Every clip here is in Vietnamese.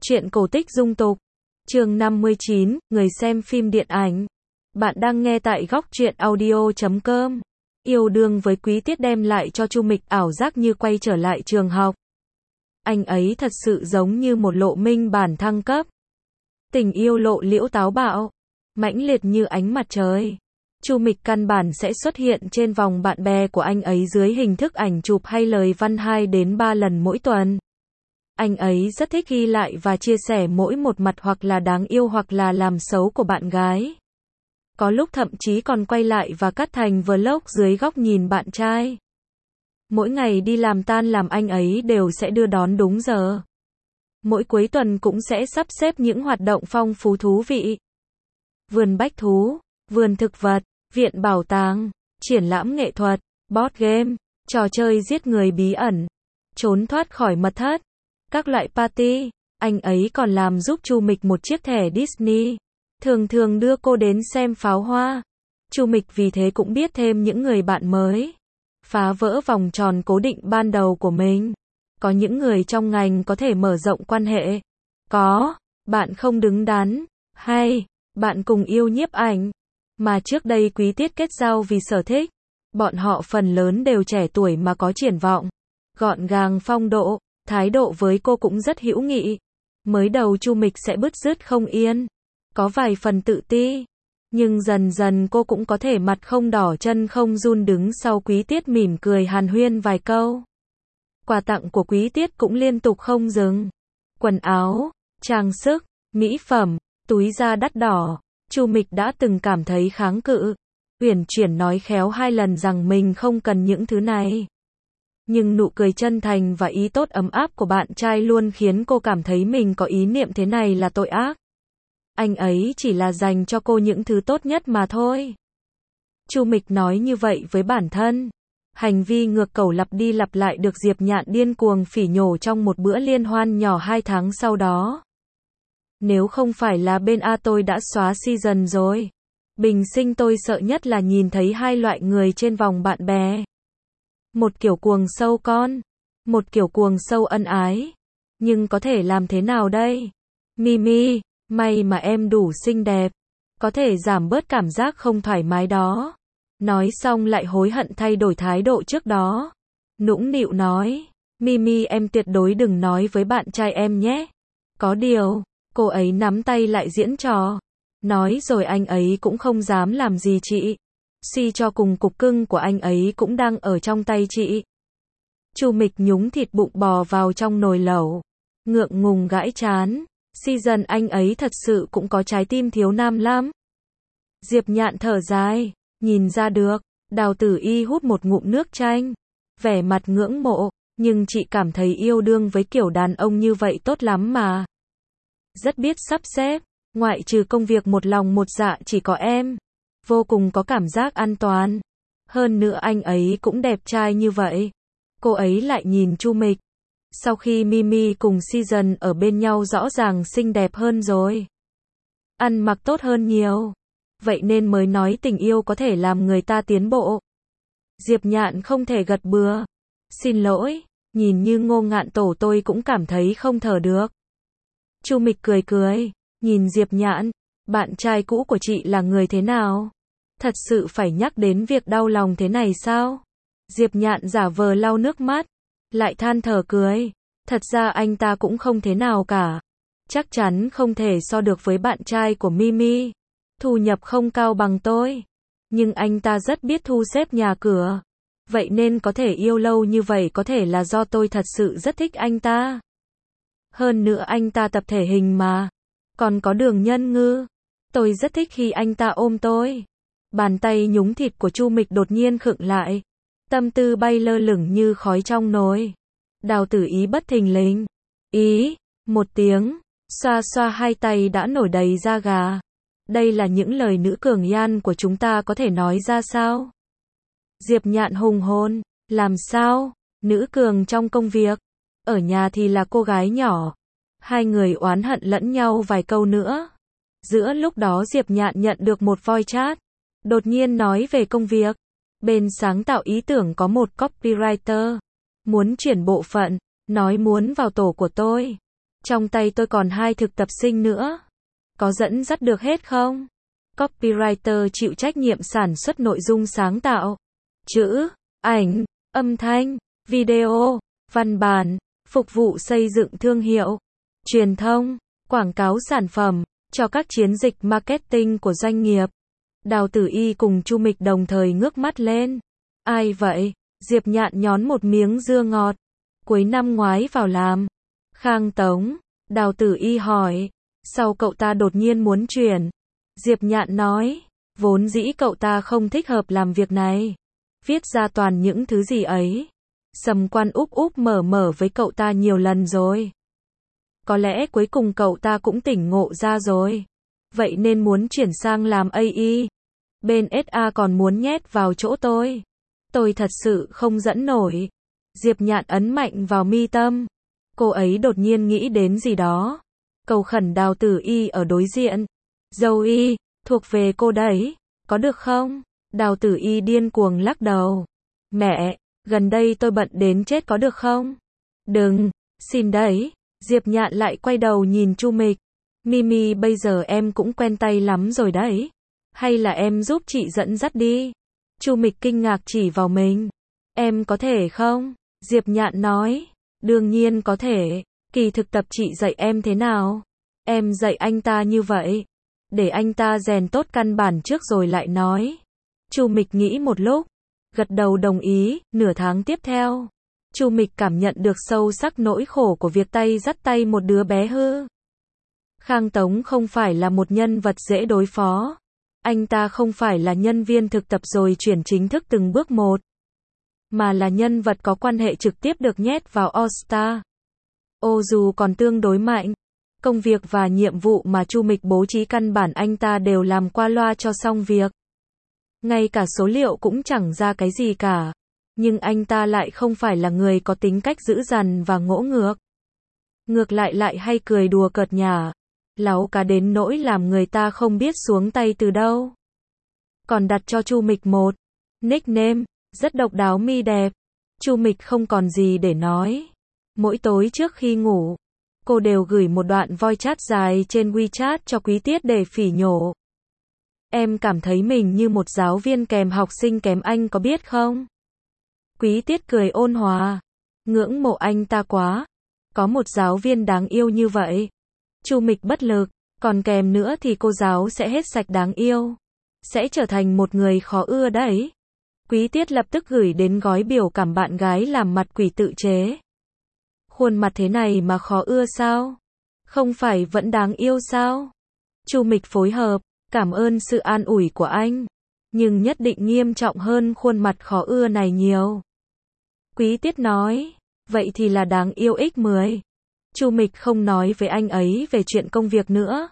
Truyện cổ tích dung tục. Chương 59, người xem phim điện ảnh. Bạn đang nghe tại góc truyện audio.com. Yêu đương với Quý Tiết đem lại cho Chu Mịch ảo giác như quay trở lại trường học. Anh ấy thật sự giống như một Lộ Minh bản thăng cấp. Tình yêu lộ liễu táo bạo, mãnh liệt như ánh mặt trời. Chu Mịch căn bản sẽ xuất hiện trên vòng bạn bè của anh ấy dưới hình thức ảnh chụp hay lời văn 2 đến 3 lần mỗi tuần. Anh ấy rất thích ghi lại và chia sẻ mỗi một mặt hoặc là đáng yêu hoặc là làm xấu của bạn gái. Có lúc thậm chí còn quay lại và cắt thành vlog dưới góc nhìn bạn trai. Mỗi ngày đi làm tan làm anh ấy đều sẽ đưa đón đúng giờ. Mỗi cuối tuần cũng sẽ sắp xếp những hoạt động phong phú thú vị. Vườn bách thú, vườn thực vật, viện bảo tàng, triển lãm nghệ thuật, board game, trò chơi giết người bí ẩn, trốn thoát khỏi mật thất, các loại party. Anh ấy còn làm giúp Chu Mịch một chiếc thẻ Disney, thường thường đưa cô đến xem pháo hoa. Chu Mịch vì thế cũng biết thêm những người bạn mới, phá vỡ vòng tròn cố định ban đầu của mình. Có những người trong ngành có thể mở rộng quan hệ. Có bạn không đứng đắn, hay bạn cùng yêu nhiếp ảnh, mà trước đây Quý Tiết kết giao vì sở thích. Bọn họ phần lớn đều trẻ tuổi mà có triển vọng, gọn gàng phong độ, thái độ với cô cũng rất hữu nghị. Mới đầu Chu Mịch sẽ bứt rứt không yên, có vài phần tự ti, nhưng dần dần cô cũng có thể mặt không đỏ chân không run đứng sau Quý Tiết mỉm cười hàn huyên vài câu. Quà tặng của Quý Tiết cũng liên tục không dừng. Quần áo, trang sức, mỹ phẩm, túi da đắt đỏ. Chu Mịch đã từng cảm thấy kháng cự, uyển chuyển nói khéo 2 lần rằng mình không cần những thứ này. Nhưng nụ cười chân thành và ý tốt ấm áp của bạn trai luôn khiến cô cảm thấy mình có ý niệm thế này là tội ác. Anh ấy chỉ là dành cho cô những thứ tốt nhất mà thôi. Chu Mịch nói như vậy với bản thân. Hành vi ngược cẩu lặp đi lặp lại được Diệp Nhạn điên cuồng phỉ nhổ trong một bữa liên hoan nhỏ 2 tháng sau đó. Nếu không phải là bên A tôi đã xóa season rồi. Bình sinh tôi sợ nhất là nhìn thấy 2 loại người trên vòng bạn bè. Một kiểu cuồng sâu con, một kiểu cuồng sâu ân ái. Nhưng có thể làm thế nào đây? Mimi, may mà em đủ xinh đẹp, có thể giảm bớt cảm giác không thoải mái đó. Nói xong lại hối hận thay đổi thái độ trước đó. Nũng nịu nói, Mimi em tuyệt đối đừng nói với bạn trai em nhé. Có điều, cô ấy nắm tay lại diễn trò. Nói rồi anh ấy cũng không dám làm gì chị. Suy cho cùng cục cưng của anh ấy cũng đang ở trong tay chị. Chu Mịch nhúng thịt bụng bò vào trong nồi lẩu, ngượng ngùng gãi trán. Season anh ấy thật sự cũng có trái tim thiếu nam lắm. Diệp Nhạn thở dài, nhìn ra được. Đào Tử Y hút một ngụm nước chanh, vẻ mặt ngưỡng mộ, nhưng chị cảm thấy yêu đương với kiểu đàn ông như vậy tốt lắm mà. Rất biết sắp xếp, ngoại trừ công việc một lòng một dạ chỉ có em. Vô cùng có cảm giác an toàn. Hơn nữa anh ấy cũng đẹp trai như vậy. Cô ấy lại nhìn Chu Mịch. Sau khi Mimi cùng Season ở bên nhau rõ ràng xinh đẹp hơn rồi. Ăn mặc tốt hơn nhiều. Vậy nên mới nói tình yêu có thể làm người ta tiến bộ. Diệp Nhạn không thể gật bừa. Xin lỗi, nhìn như Ngô Ngạn Tổ tôi cũng cảm thấy không thở được. Chu Mịch cười cười, nhìn Diệp Nhạn, bạn trai cũ của chị là người thế nào? Thật sự phải nhắc đến việc đau lòng thế này sao? Diệp Nhạn giả vờ lau nước mắt, lại than thở cười. Thật ra anh ta cũng không thế nào cả. Chắc chắn không thể so được với bạn trai của Mimi. Thu nhập không cao bằng tôi. Nhưng anh ta rất biết thu xếp nhà cửa. Vậy nên có thể yêu lâu như vậy có thể là do tôi thật sự rất thích anh ta. Hơn nữa anh ta tập thể hình mà. Còn có Đường Nhân Ngư. Tôi rất thích khi anh ta ôm tôi. Bàn tay nhúng thịt của Chu Mịch đột nhiên khựng lại. Tâm tư bay lơ lửng như khói trong nồi. Đào Tử Y bất thình lình. Ý, một tiếng, xoa xoa 2 tay đã nổi đầy da gà. Đây là những lời nữ cường yan của chúng ta có thể nói ra sao? Diệp Nhạn hùng hồn, làm sao? Nữ cường trong công việc, ở nhà thì là cô gái nhỏ. 2 người oán hận lẫn nhau vài câu nữa. Giữa lúc đó Diệp Nhạn nhận được một voice chat. Đột nhiên nói về công việc. Bên sáng tạo ý tưởng có một copywriter. Muốn chuyển bộ phận, nói muốn vào tổ của tôi. Trong tay tôi còn 2 thực tập sinh nữa. Có dẫn dắt được hết không? Copywriter chịu trách nhiệm sản xuất nội dung sáng tạo. Chữ, ảnh, âm thanh, video, văn bản, phục vụ xây dựng thương hiệu, truyền thông, quảng cáo sản phẩm, cho các chiến dịch marketing của doanh nghiệp. Đào Tử Y cùng Chu Mịch đồng thời ngước mắt lên. Ai vậy? Diệp Nhạn nhón một miếng dưa ngọt. Cuối năm ngoái vào làm. Khang Tống. Đào Tử Y hỏi. Sau cậu ta đột nhiên muốn chuyển. Diệp Nhạn nói. Vốn dĩ cậu ta không thích hợp làm việc này. Viết ra toàn những thứ gì ấy. Sầm Quan úp úp mở với cậu ta nhiều lần rồi. Có lẽ cuối cùng cậu ta cũng tỉnh ngộ ra rồi. Vậy nên muốn chuyển sang làm AI. Bên SA còn muốn nhét vào chỗ tôi. Tôi thật sự không dẫn nổi. Diệp Nhạn ấn mạnh vào mi tâm. Cô ấy đột nhiên nghĩ đến gì đó. Cầu khẩn Đào Tử Y ở đối diện. Dâu Y, thuộc về cô đấy. Có được không? Đào Tử Y điên cuồng lắc đầu. Mẹ, gần đây tôi bận đến chết có được không? Đừng, xin đấy. Diệp Nhạn lại quay đầu nhìn Chu Mịch. Mimi bây giờ em cũng quen tay lắm rồi đấy. Hay là em giúp chị dẫn dắt đi? Chu Mịch kinh ngạc chỉ vào mình. Em có thể không? Diệp Nhạn nói. Đương nhiên có thể. Kỳ thực tập chị dạy em thế nào? Em dạy anh ta như vậy. Để anh ta rèn tốt căn bản trước rồi lại nói. Chu Mịch nghĩ một lúc. Gật đầu đồng ý. Nửa tháng tiếp theo. Chu Mịch cảm nhận được sâu sắc nỗi khổ của việc tay dắt tay một đứa bé hư. Khang Tống không phải là một nhân vật dễ đối phó. Anh ta không phải là nhân viên thực tập rồi chuyển chính thức từng bước một. Mà là nhân vật có quan hệ trực tiếp được nhét vào All-Star. Dù còn tương đối mạnh. Công việc và nhiệm vụ mà Chu Mịch bố trí căn bản anh ta đều làm qua loa cho xong việc. Ngay cả số liệu cũng chẳng ra cái gì cả. Nhưng anh ta lại không phải là người có tính cách dữ dằn và ngỗ ngược. Ngược lại hay cười đùa cợt nhả. Láu cá đến nỗi làm người ta không biết xuống tay từ đâu. Còn đặt cho Chu Mịch một nickname, rất độc đáo mi đẹp. Chu Mịch không còn gì để nói. Mỗi tối trước khi ngủ, cô đều gửi một đoạn voice chat dài trên WeChat cho Quý Tiết để phỉ nhổ. Em cảm thấy mình như một giáo viên kèm học sinh kém anh có biết không? Quý Tiết cười ôn hòa. Ngưỡng mộ anh ta quá. Có một giáo viên đáng yêu như vậy. Chu Mịch bất lực. Còn kèm nữa thì cô giáo sẽ hết sạch đáng yêu. Sẽ trở thành một người khó ưa đấy. Quý Tiết lập tức gửi đến gói biểu cảm bạn gái làm mặt quỷ tự chế. Khuôn mặt thế này mà khó ưa sao? Không phải vẫn đáng yêu sao? Chu Mịch phối hợp. Cảm ơn sự an ủi của anh. Nhưng nhất định nghiêm trọng hơn khuôn mặt khó ưa này nhiều. Quý Tiết nói. Vậy thì là đáng yêu x10. Chu Mịch không nói với anh ấy về chuyện công việc nữa.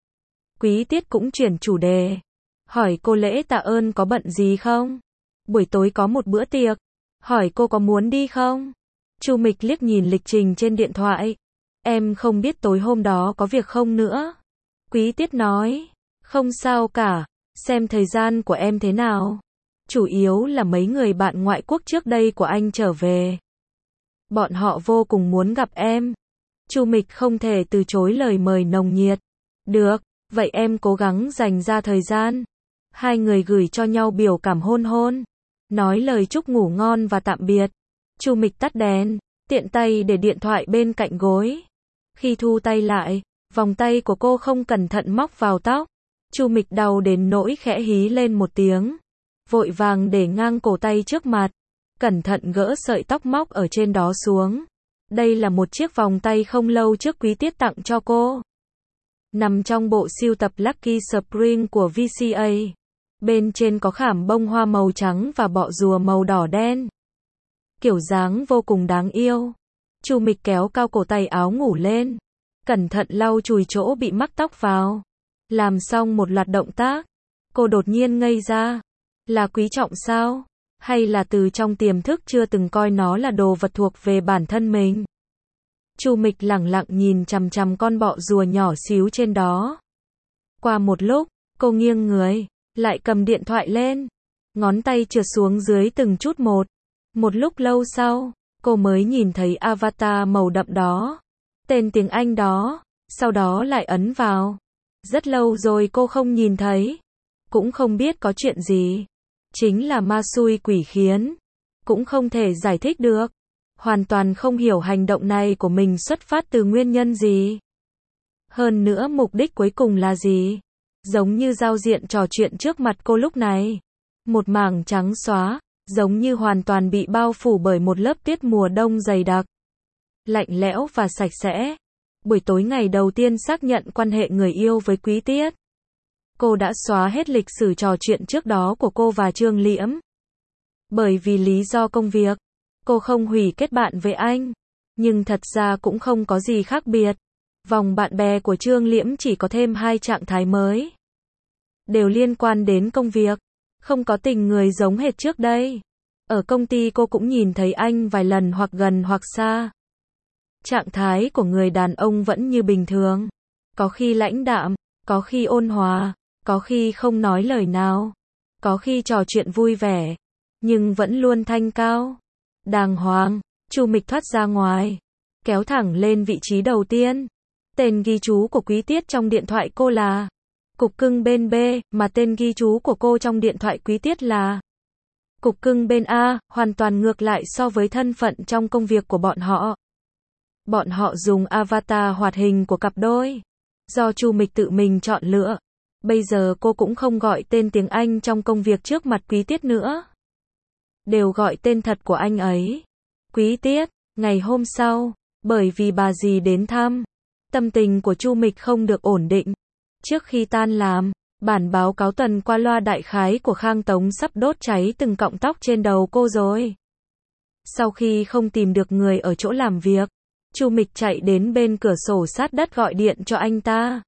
Quý Tiết cũng chuyển chủ đề. Hỏi cô lễ tạ ơn có bận gì không? Buổi tối có một bữa tiệc. Hỏi cô có muốn đi không? Chu Mịch liếc nhìn lịch trình trên điện thoại. Em không biết tối hôm đó có việc không nữa. Quý Tiết nói. Không sao cả. Xem thời gian của em thế nào. Chủ yếu là mấy người bạn ngoại quốc trước đây của anh trở về. Bọn họ vô cùng muốn gặp em. Chu Mịch không thể từ chối lời mời nồng nhiệt. Được, vậy em cố gắng dành ra thời gian. Hai người gửi cho nhau biểu cảm hôn hôn. Nói lời chúc ngủ ngon và tạm biệt. Chu Mịch tắt đèn, tiện tay để điện thoại bên cạnh gối. Khi thu tay lại, vòng tay của cô không cẩn thận móc vào tóc. Chu Mịch đau đến nỗi khẽ hí lên một tiếng. Vội vàng để ngang cổ tay trước mặt. Cẩn thận gỡ sợi tóc móc ở trên đó xuống. Đây là một chiếc vòng tay không lâu trước Quý Tiết tặng cho cô. Nằm trong bộ sưu tập Lucky Spring của VCA. Bên trên có khảm bông hoa màu trắng và bọ rùa màu đỏ đen. Kiểu dáng vô cùng đáng yêu. Chu Mịch kéo cao cổ tay áo ngủ lên. Cẩn thận lau chùi chỗ bị mắc tóc vào. Làm xong một loạt động tác. Cô đột nhiên ngây ra. Là quý trọng sao? Hay là từ trong tiềm thức chưa từng coi nó là đồ vật thuộc về bản thân mình? Chu Mịch lẳng lặng nhìn chằm chằm con bọ rùa nhỏ xíu trên đó. Qua một lúc, cô nghiêng người, lại cầm điện thoại lên. Ngón tay trượt xuống dưới từng chút một. Một lúc lâu sau, cô mới nhìn thấy avatar màu đậm đó. tên tiếng Anh đó, sau đó lại ấn vào. Rất lâu rồi cô không nhìn thấy, cũng không biết có chuyện gì. Chính là ma xui quỷ khiến, cũng không thể giải thích được. Hoàn toàn không hiểu hành động này của mình xuất phát từ nguyên nhân gì. Hơn nữa mục đích cuối cùng là gì? Giống như giao diện trò chuyện trước mặt cô lúc này. Một mảng trắng xóa, giống như hoàn toàn bị bao phủ bởi một lớp tuyết mùa đông dày đặc. Lạnh lẽo và sạch sẽ. Buổi tối ngày đầu tiên xác nhận quan hệ người yêu với Quý Tiết. Cô đã xóa hết lịch sử trò chuyện trước đó của cô và Trương Liễm. Bởi vì lý do công việc, cô không hủy kết bạn với anh. Nhưng thật ra cũng không có gì khác biệt. Vòng bạn bè của Trương Liễm chỉ có thêm 2 trạng thái mới. Đều liên quan đến công việc. Không có tình người giống hệt trước đây. Ở công ty cô cũng nhìn thấy anh vài lần hoặc gần hoặc xa. Trạng thái của người đàn ông vẫn như bình thường. Có khi lãnh đạm, có khi ôn hòa, có khi không nói lời nào, có khi trò chuyện vui vẻ, nhưng vẫn luôn thanh cao, đàng hoàng. Chu Mịch thoát ra ngoài, kéo thẳng lên vị trí đầu tiên. Tên ghi chú của Quý Tiết trong điện thoại cô là Cục Cưng bên B, mà tên ghi chú của cô trong điện thoại Quý Tiết là Cục Cưng bên A, hoàn toàn ngược lại so với thân phận trong công việc của bọn họ. Bọn họ dùng avatar hoạt hình của cặp đôi, do Chu Mịch tự mình chọn lựa. Bây giờ cô cũng không gọi tên tiếng Anh trong công việc trước mặt Quý Tiết nữa. Đều gọi tên thật của anh ấy. Quý Tiết. Ngày hôm sau, bởi vì bà dì đến thăm, tâm tình của Chu Mịch không được ổn định. Trước khi tan làm, bản báo cáo tuần qua loa đại khái của Khang Tống sắp đốt cháy từng cọng tóc trên đầu cô rồi. Sau khi không tìm được người ở chỗ làm việc, Chu Mịch chạy đến bên cửa sổ sát đất gọi điện cho anh ta.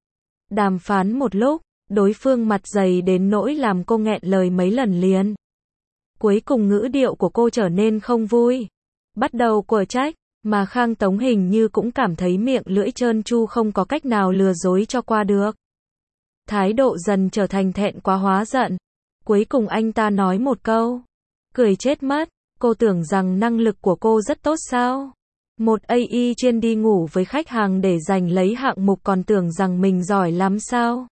Đàm phán một lúc, đối phương mặt dày đến nỗi làm cô nghẹn lời mấy lần liền. Cuối cùng ngữ điệu của cô trở nên không vui. Bắt đầu quở trách, mà Khang Tống hình như cũng cảm thấy miệng lưỡi trơn tru không có cách nào lừa dối cho qua được. Thái độ dần trở thành thẹn quá hóa giận. Cuối cùng anh ta nói một câu. Cười chết mất, cô tưởng rằng năng lực của cô rất tốt sao? Một AI chuyên đi ngủ với khách hàng để giành lấy hạng mục còn tưởng rằng mình giỏi lắm sao?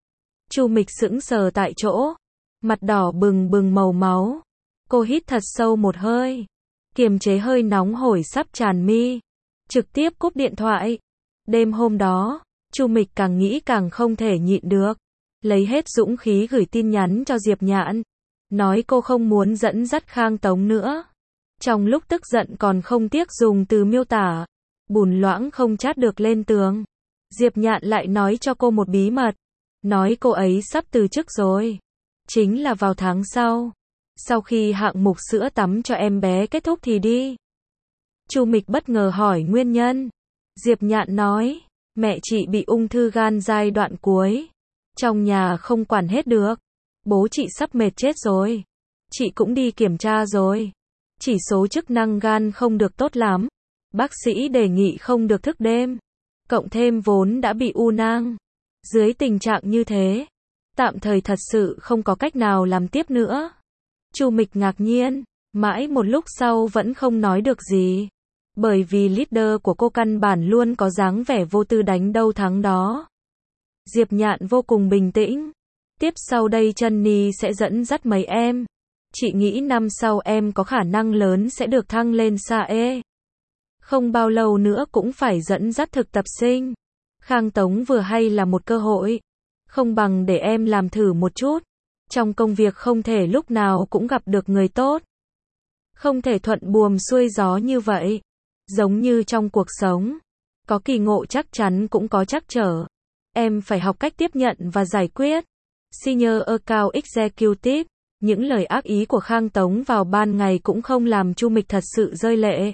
Chu Mịch sững sờ tại chỗ, mặt đỏ bừng bừng màu máu. Cô hít thật sâu một hơi, kiềm chế hơi nóng hổi sắp tràn mi, trực tiếp cúp điện thoại. Đêm hôm đó, Chu Mịch càng nghĩ càng không thể nhịn được, lấy hết dũng khí gửi tin nhắn cho Diệp Nhạn, nói cô không muốn dẫn dắt Khang Tống nữa. Trong lúc tức giận còn không tiếc dùng từ miêu tả, bùn loãng không chát được lên tường. Diệp Nhạn lại nói cho cô một bí mật, nói cô ấy sắp từ chức rồi, chính là vào tháng sau. Sau khi hạng mục sữa tắm cho em bé kết thúc thì đi. Chu Mịch bất ngờ hỏi nguyên nhân. Diệp Nhạn nói, mẹ chị bị ung thư gan giai đoạn cuối. Trong nhà không quản hết được. Bố chị sắp mệt chết rồi. Chị cũng đi kiểm tra rồi. Chỉ số chức năng gan không được tốt lắm. Bác sĩ đề nghị không được thức đêm. Cộng thêm vốn đã bị u nang. Dưới tình trạng như thế, tạm thời thật sự không có cách nào làm tiếp nữa. Chu Mịch ngạc nhiên, mãi một lúc sau vẫn không nói được gì. Bởi vì leader của cô căn bản luôn có dáng vẻ vô tư đánh đâu thắng đó. Diệp Nhạn vô cùng bình tĩnh. Tiếp sau đây Trân sẽ dẫn dắt mấy em. Chị nghĩ năm sau em có khả năng lớn sẽ được thăng lên SAE. Không bao lâu nữa cũng phải dẫn dắt thực tập sinh. Khang Tống vừa hay là một cơ hội. Không bằng để em làm thử một chút. Trong công việc không thể lúc nào cũng gặp được người tốt. Không thể thuận buồm xuôi gió như vậy. Giống như trong cuộc sống. Có kỳ ngộ chắc chắn cũng có trắc trở. Em phải học cách tiếp nhận và giải quyết. Senior Account Executive. Những lời ác ý của Khang Tống vào ban ngày cũng không làm Chu Mịch thật sự rơi lệ.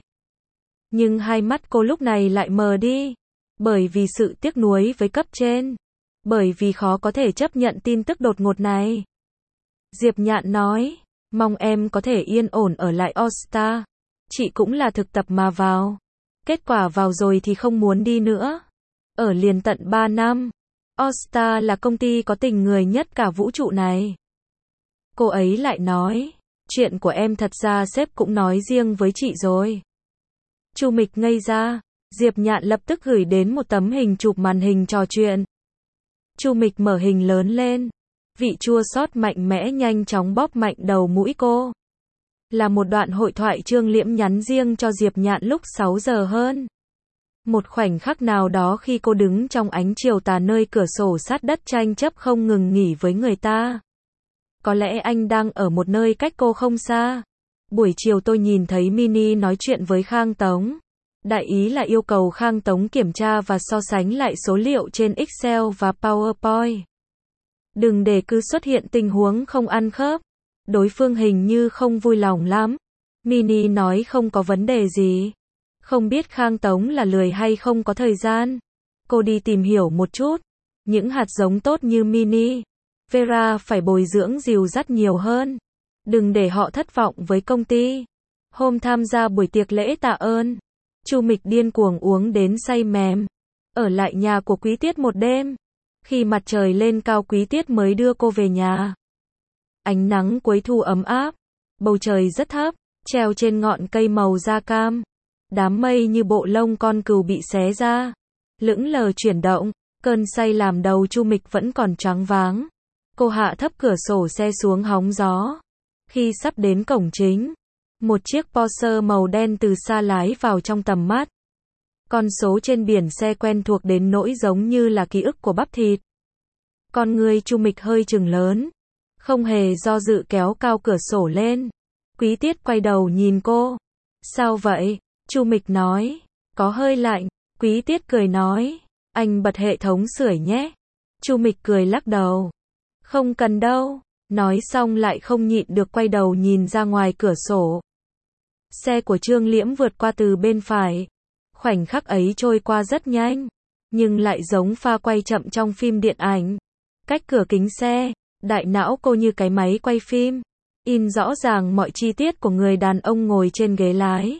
Nhưng hai mắt cô lúc này lại mờ đi. Bởi vì sự tiếc nuối với cấp trên. Bởi vì khó có thể chấp nhận tin tức đột ngột này. Diệp Nhạn nói, mong em có thể yên ổn ở lại All-Star. Chị cũng là thực tập mà vào. Kết quả vào rồi thì không muốn đi nữa. Ở liền tận 3 năm. All-Star là công ty có tình người nhất cả vũ trụ này. Cô ấy lại nói, chuyện của em thật ra sếp cũng nói riêng với chị rồi. Chu Mịch ngây ra, Diệp Nhạn lập tức gửi đến một tấm hình chụp màn hình trò chuyện. Chu Mịch mở hình lớn lên. Vị chua xót mạnh mẽ nhanh chóng bóp mạnh đầu mũi cô. Là một đoạn hội thoại Trương Liễm nhắn riêng cho Diệp Nhạn lúc 6 giờ hơn. Một khoảnh khắc nào đó khi cô đứng trong ánh chiều tà nơi cửa sổ sát đất tranh chấp không ngừng nghỉ với người ta. Có lẽ anh đang ở một nơi cách cô không xa. Buổi chiều tôi nhìn thấy Mini nói chuyện với Khang Tống. Đại ý là yêu cầu Khang Tống kiểm tra và so sánh lại số liệu trên Excel và PowerPoint. Đừng để cứ xuất hiện tình huống không ăn khớp. Đối phương hình như không vui lòng lắm. Mini nói không có vấn đề gì. Không biết Khang Tống là lười hay không có thời gian. Cô đi tìm hiểu một chút. Những hạt giống tốt như Mini, Vera phải bồi dưỡng dìu dắt nhiều hơn. Đừng để họ thất vọng với công ty. Hôm tham gia buổi tiệc lễ tạ ơn, Chu Mịch điên cuồng uống đến say mềm. Ở lại nhà của Quý Tiết một đêm. Khi mặt trời lên cao Quý Tiết mới đưa cô về nhà. Ánh nắng cuối thu ấm áp. Bầu trời rất thấp, treo trên ngọn cây màu da cam. Đám mây như bộ lông con cừu bị xé ra. Lững lờ chuyển động, cơn say làm đầu Chu Mịch vẫn còn choáng váng. Cô hạ thấp cửa sổ xe xuống hóng gió. Khi sắp đến cổng chính, một chiếc Porsche màu đen từ xa lái vào trong tầm mắt. Con số trên biển xe quen thuộc đến nỗi giống như là ký ức của bắp thịt. Con người Chu Mịch hơi chừng lớn. Không hề do dự kéo cao cửa sổ lên. Quý Tiết quay đầu nhìn cô. Sao vậy? Chu Mịch nói. Có hơi lạnh. Quý Tiết cười nói. Anh bật hệ thống sưởi nhé. Chu Mịch cười lắc đầu. Không cần đâu. Nói xong lại không nhịn được quay đầu nhìn ra ngoài cửa sổ. Xe của Trương Liễm vượt qua từ bên phải. Khoảnh khắc ấy trôi qua rất nhanh. Nhưng lại giống pha quay chậm trong phim điện ảnh. Cách cửa kính xe, đại não cô như cái máy quay phim. In rõ ràng mọi chi tiết của người đàn ông ngồi trên ghế lái.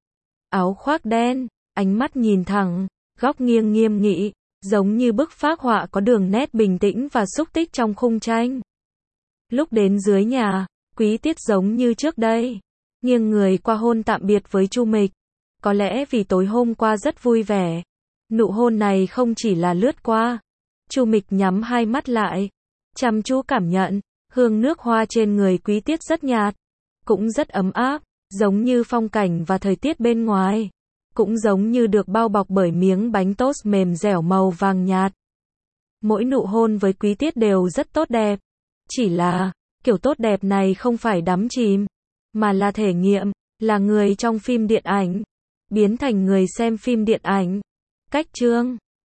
Áo khoác đen, ánh mắt nhìn thẳng, góc nghiêng nghiêm nghị, giống như bức phác họa có đường nét bình tĩnh và xúc tích trong khung tranh. Lúc đến dưới nhà, Quý Tiết giống như trước đây, nghiêng người qua hôn tạm biệt với Chu Mịch. Có lẽ vì tối hôm qua rất vui vẻ. Nụ hôn này không chỉ là lướt qua. Chu Mịch nhắm hai mắt lại, chăm chú cảm nhận, hương nước hoa trên người Quý Tiết rất nhạt, cũng rất ấm áp, giống như phong cảnh và thời tiết bên ngoài, cũng giống như được bao bọc bởi miếng bánh toast mềm dẻo màu vàng nhạt. Mỗi nụ hôn với Quý Tiết đều rất tốt đẹp, chỉ là, kiểu tốt đẹp này không phải đắm chìm, mà là thể nghiệm, là người trong phim điện ảnh, biến thành người xem phim điện ảnh. Cách chương